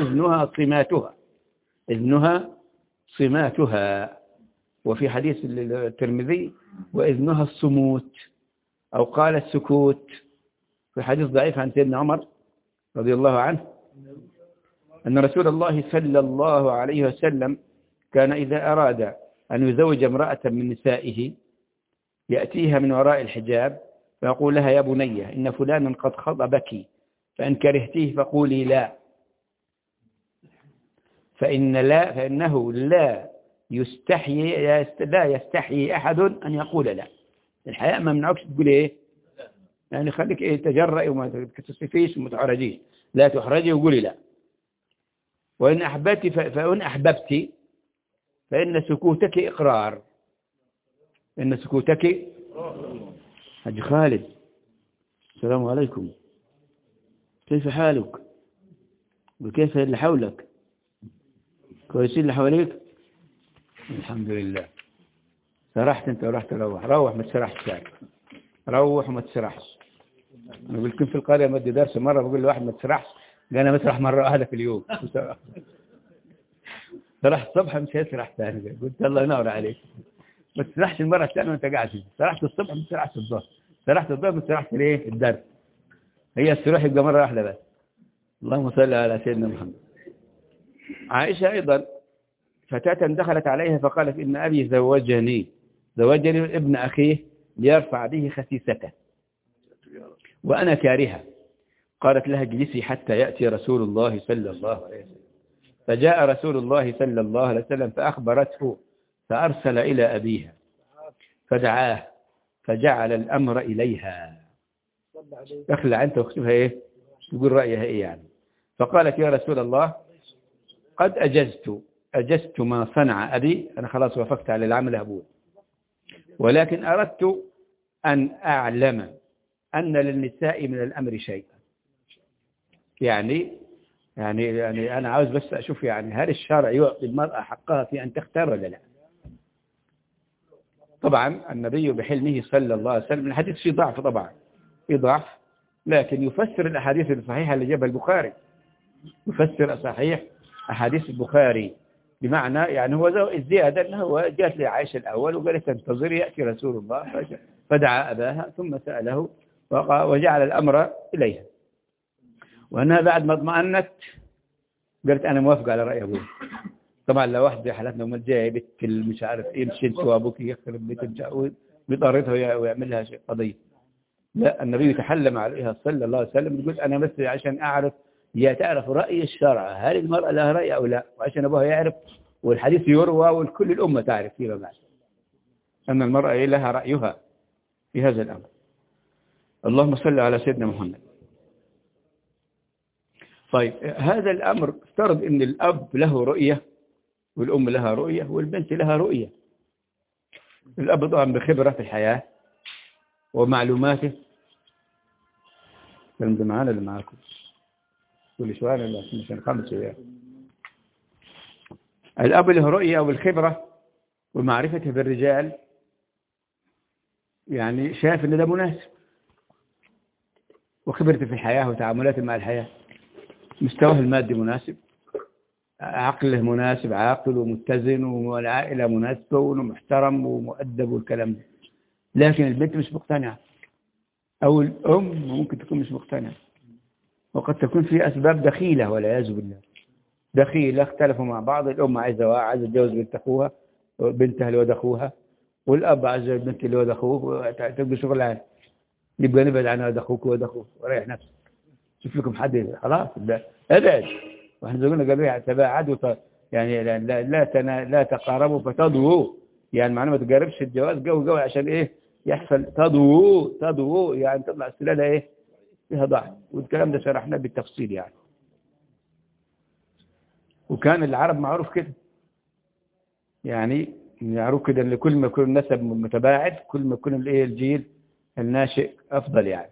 إذنها صماتها. وفي حديث الترمذي وإذنها الصموت، أو قال السكوت في حديث ضعيف عن سيدنا عمر رضي الله عنه، أن رسول الله صلى الله عليه وسلم كان إذا أراد أن يزوج امرأة من نسائه يأتيها من وراء الحجاب فيقول لها يا بنية إن فلانا قد خطبك، فإن كرهتيه فقولي لا، فإنه لا يستحيي أحد أن يقول لا. الحياء ما منعكش تقول إيه، يعني خليك إيه، تجرأي وما تتصفيش وما تحرجيش، لا تحرجي وقولي لا. وإن أحببت فإن سكوتك إقرار. إن سكوتك حج خالد السلام عليكم، كيف حالك وكيف اللي حولك، كويسين اللي حواليك؟ الحمد لله. سرحت انت ورحت روح ما تسرحش ثاني، روح وما تسرحش. انا قلت في القريه مدي درس مره بقول لواحد ما تسرحش، قال انا بسرح مره واحده في اليوم. سرحت الصبح مش هيسرح ثاني، قلت الله ينور عليك، ما تسرحش المره الثانيه وانت قاعد. سرحت الصبح ما تسرحش الظهر، سرحت الظهر ما تسرحش ليه الدرس. هي السروح يبقى مرة واحدة بس. اللهم صل على سيدنا محمد. عائشة أيضا فتاة دخلت عليها فقالت إن أبي زوجني ابن أخيه ليرفع به خسيسته وأنا كارهة. قالت لها اجلسي حتى يأتي رسول الله صلى الله عليه وسلم. فجاء رسول الله صلى الله عليه وسلم فأخبرته فأرسل إلى أبيها فدعاه فجعل الأمر إليها. أخلع أنت واختها إيه تقول رأيها إيه يعني. فقالت يا رسول الله قد أجزت ما صنع أبي، أنا خلاص وافقت على العمل أبوه، ولكن أردت أن أعلم أن للنساء من الأمر شيئا. يعني أنا عاوز بس أشوف يعني هل الشرع يعطي المرأة حقها في أن تختار ولا لا. طبعا النبي بحلمه صلى الله عليه وسلم الحديث فيه ضعف، طبعا فيه ضعف، لكن يفسر الأحاديث الصحيحة اللي جابها البخاري، يفسر صحيح أحاديث البخاري، بمعنى يعني هو الزيادة أنه هو جات لي عائشة الأول وقالت انتظري يأتي رسول الله، فدعا أباها ثم سأله وجعل الأمر إليها، وأنها بعد ما اطمأنت قالت أنا موافقة على رأي أبوه. طبعا لو واحد حالتنا وما جاي بنت مش عارف ايه مش انت وابوك يخرب بيت بيطاردها ويعمل لها شيء قضيه. لا، النبي يتحلم عليها صلى الله عليه وسلم يقول انا بس عشان اعرف تعرف راي الشرع هل المراه لها راي او لا، وعشان ابوها يعرف والحديث يروى والكل الامه تعرف فيما بعد ان المراه لها رايها في هذا الامر. اللهم صل على سيدنا محمد. طيب هذا الامر افترض ان الاب له رؤيه والأم لها رؤية والبنت لها رؤية. الأب طبعا بخبرة في الحياة ومعلوماته. كان معانا اللي معاكم كل شوية ولا عشان 5 شوية. الأب له رؤية والخبرة ومعرفته بالرجال، يعني شايف إن ده مناسب، وخبرته في الحياة وتعاملاته مع الحياة، مستواه المادي مناسب، عقله مناسب، عاقل ومتزن، والعائلة مناسبة ومحترم ومؤدب والكلام ده. لكن البنت مش مقتنعة أو الأم ممكن تكون مش مقتنعة، وقد تكون في أسباب دخيلة والعياذ بالله، دخيلة اختلفوا مع بعض. الأم عايزة تتجوز بنت أخوها بنتها لولد أخوها، والأب عايز البنت لولد أخوه، تبقى شغلان، يبقى نبعد عن ولد أخوك وولد أخوه وريح نفسك، شوف لكم حد خلاص ابعد. واحنا قلنا قبلها تباعدوا، يعني لا تقاربوا فتضووا، يعني معناه ما تقاربش الجواز قوي عشان ايه يحصل تضووا يعني تطلع السلاله ايه فيها ضعف، والكلام ده شرحناه بالتفصيل يعني. وكان العرب معروف كده، يعني معروف كده ان كل ما يكون النسب متباعد كل ما يكون الايه الجيل الناشئ افضل يعني.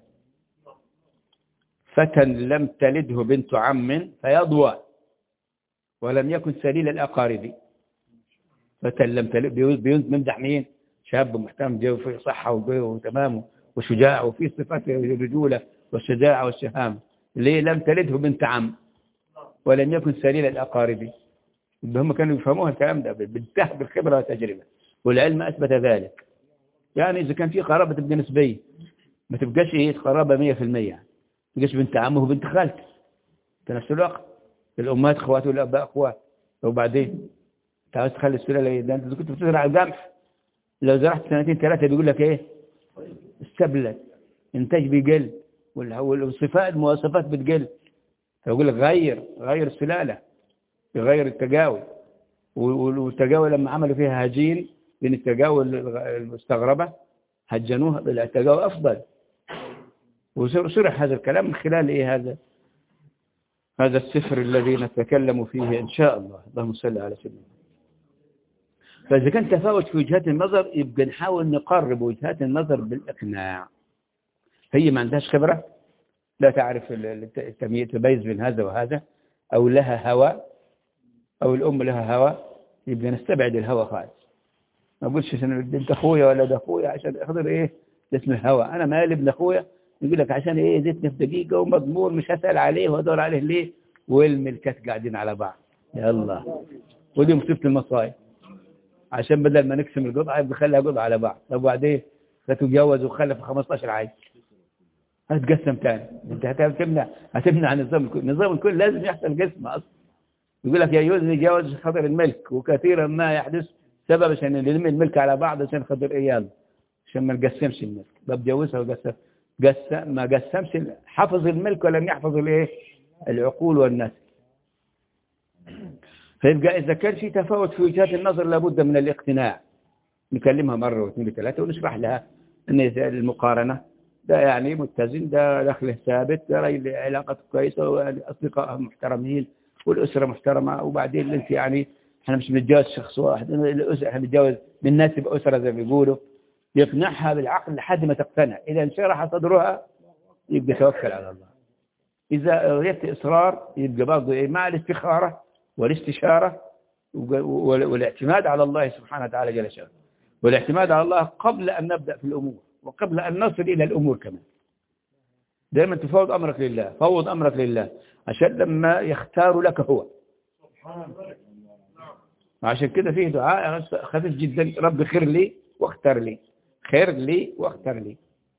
فتى لم تلده بنت عم فيضوى ولم يكن سليل الأقارب. فتى لم تلد بيمدح مين؟ شاب محترم في صحة وتمام وشجاع وفي صفات الرجولة والشجاعة والشهامة. ليه لم تلده بنت عم ولم يكن سليل الأقارب؟ هم كانوا يفهموها الكلام ده بالتهب بالخبرة والتجربة، والعلم أثبت ذلك. يعني إذا كان في قرابة تبقى نسبية، ما تبقاش إيه قرابة 100%، تبقاش بنت عمه وبنت خالته في نفس الوقت. الأمهات أخوات والأباء أخوات. وبعدين أنت عاوز تخلي السلالة ده أنت كنت بتزرع القمح، لو زرعت 2 3 بيقول لك إيه استبلت، إنتاج بيقل والصفات المواصفات بتقل، فيقول لك غير السلالة، يغير التجاوي. والتجاوي لما عملوا فيها هجين بين التجاوي المستغربة هجنوها طلع التجاوي أفضل. وشرح هذا الكلام من خلال إيه هذا السفر الذي نتكلم فيه إن شاء الله. اللهم صل على سيدنا. فإذا كان تفاوت في وجهات النظر يبقى نحاول نقرب وجهات النظر بالإقناع. هي ما عندهاش خبرة، لا تعرف تميز بين هذا وهذا، أو لها هوى، أو الأم لها هوى، يبقى نستبعد الهوى خالص. ما أقولش عشان بنت أخويا ولا ده أخويا عشان أخذر إيه اسم الهوى. أنا مالي ابن أخويا يقول لك عشان إيه زيتني في دقيقة ومضمون مش هسأل عليه وأدور عليه ليه، والملكات قاعدين على بعض. يا الله، ودي مصيبة المصايب. عشان بدل ما نقسم القطعة يبقى خليها قطعة على بعض. طب وبعدين فتتجوز وخلف 15 عيل، هتقسم تاني. انت هتمنع نظام الكل لازم يحصل قسم اصلا. يقول لك يجوز خطر الملك، وكثيرا ما يحدث سبب عشان نلم الملك على بعض عشان خاطر اياه، عشان ما نقسمش الملك. بجوزها وقسم ما قسمش، حفظ الملك ولم يحفظ الايه العقول والناس. فيبقى اذا كان في تفاوت في وجهات النظر لابد من الاقتناع. نكلمها مرة واثنين وثلاثة ونشرح لها ان المقارنة ده يعني متزن، ده دخله ثابت، ده علاقته كويسة واصدقاء محترمين والاسرة محترمة. وبعدين انت يعني احنا مش بنتجاوز شخص واحد، الاسرة احنا بنتجاوز من ناس بأسرة زي ما بيقولوا. يقنعها بالعقل لحد ما تقتنع. اذا انشرح صدرها يبقى توكل على الله. اذا رأيت اصرار يبقى برضه مع الاستخارة والاستشارة والاعتماد على الله سبحانه وتعالى جل شأنه، والاعتماد على الله قبل أن نبدأ في الأمور وقبل أن نصل إلى الأمور كمان. دائما تفوض أمرك لله، فوض أمرك لله عشان لما يختار لك هو. عشان كده فيه دعاء خفيف جدا: رب خير لي واختار لي، خير لي واختار لي.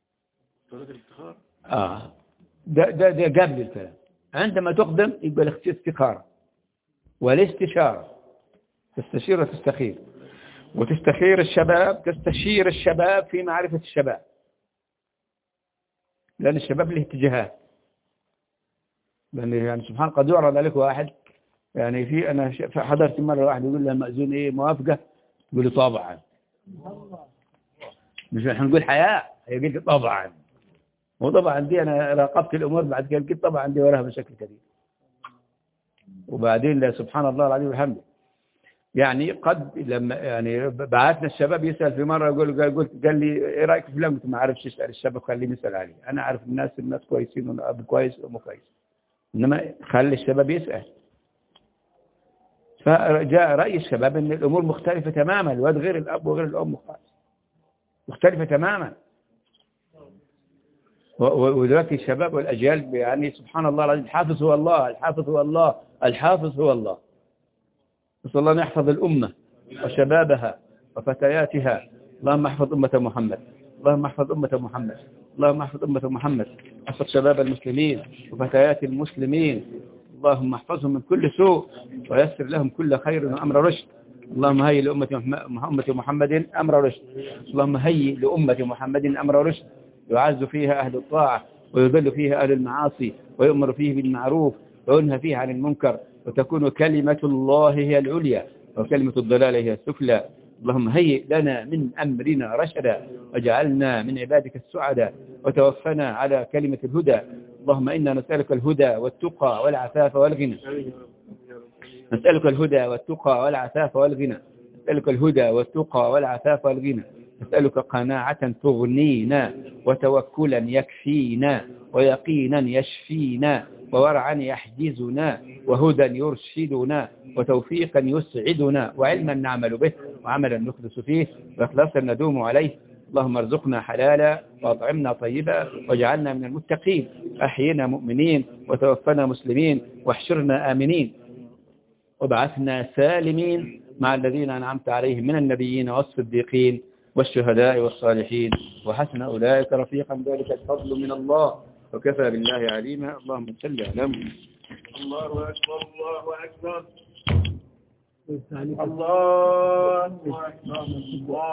ده قبل الكلام. عندما تقدم يبقى الاستخارة والاستشارة، تستشير وتستخير، وتستخير الشباب، تستشير الشباب في معرفة الشباب، لأن الشباب له اتجاهات. لأن يعني سبحان قد يعرض عليك واحد يعني أنا حضرت مرة واحد يقول له مأذون إيه موافقة، يقول له طبعا. مش احنا نقول حياء، يقول لك طبعا. وطبعا دي أنا راقبت الأمور بعد كده قلت طبعا دي وراها مشاكل كثير. وبعدين لا سبحان الله العظيم والحمد. يعني قد لما يعني بعثنا الشباب يسأل في مرة قال لي ايه رأيك في فلان؟ قلت ما اعرفش اسأل الشباب، خليه يسأل عليه. انا عارف الناس كويسين والاب كويس وام كويس، انما خلي الشباب يسأل. فجاء رأي الشباب ان الامور مختلفة تماما، الواد غير الاب وغير الام مختلفة تماما. ودلوقتي الشباب والاجيال يعني سبحان الله العظيم، الحافظ هو الله، الحافظ هو الله، الحافظ هو الله. نسأل الله أن يحفظ الأمة وشبابها وفتياتها. اللهم احفظ أمة محمد، اللهم احفظ أمة محمد، اللهم احفظ أمة محمد. احفظ شباب المسلمين وفتيات المسلمين، اللهم احفظهم من كل سوء ويسر لهم كل خير وأمر رشد. اللهم هيئ لأمة محمد أمر رشد، اللهم هيئ لأمة محمد أمر رشد، يعز فيها أهل الطاعة ويذل فيها أهل المعاصي، ويؤمر فيه بالمعروف وينهى فيه عن المنكر، وتكون كلمة الله هي العليا وكلمة الضلال هي السفلى. اللهم هيئ لنا من أمرنا رشدا وجعلنا من عبادك السعداء، وتوفنا على كلمة الهدى. اللهم إنا نسألك الهدى والتقى والعفاف والغنى، نسألك الهدى والتقى والعفاف والغنى، نسألك الهدى والتقى والعفاف والغنى، نسألك قناعة تغنينا، وتوكلا يكفينا، ويقينا يشفينا، وورعا يحجزنا، وهدى يرشدنا، وتوفيقا يسعدنا، وعلما نعمل به، وعملا نخلص فيه، وإخلاصا ندوم عليه. اللهم ارزقنا حلالا وأطعمنا طيبا واجعلنا من المتقين، أحينا مؤمنين وتوفنا مسلمين، واحشرنا آمنين، وابعثنا سالمين مع الذين أنعمت عليهم من النبيين والصديقين والشهداء والصالحين، وحسن أولئك رفيقا. ذلك الفضل من الله وكفى بالله عليما. اللهم صل على محمد. الله أكبر الله أكبر الله أكبر الله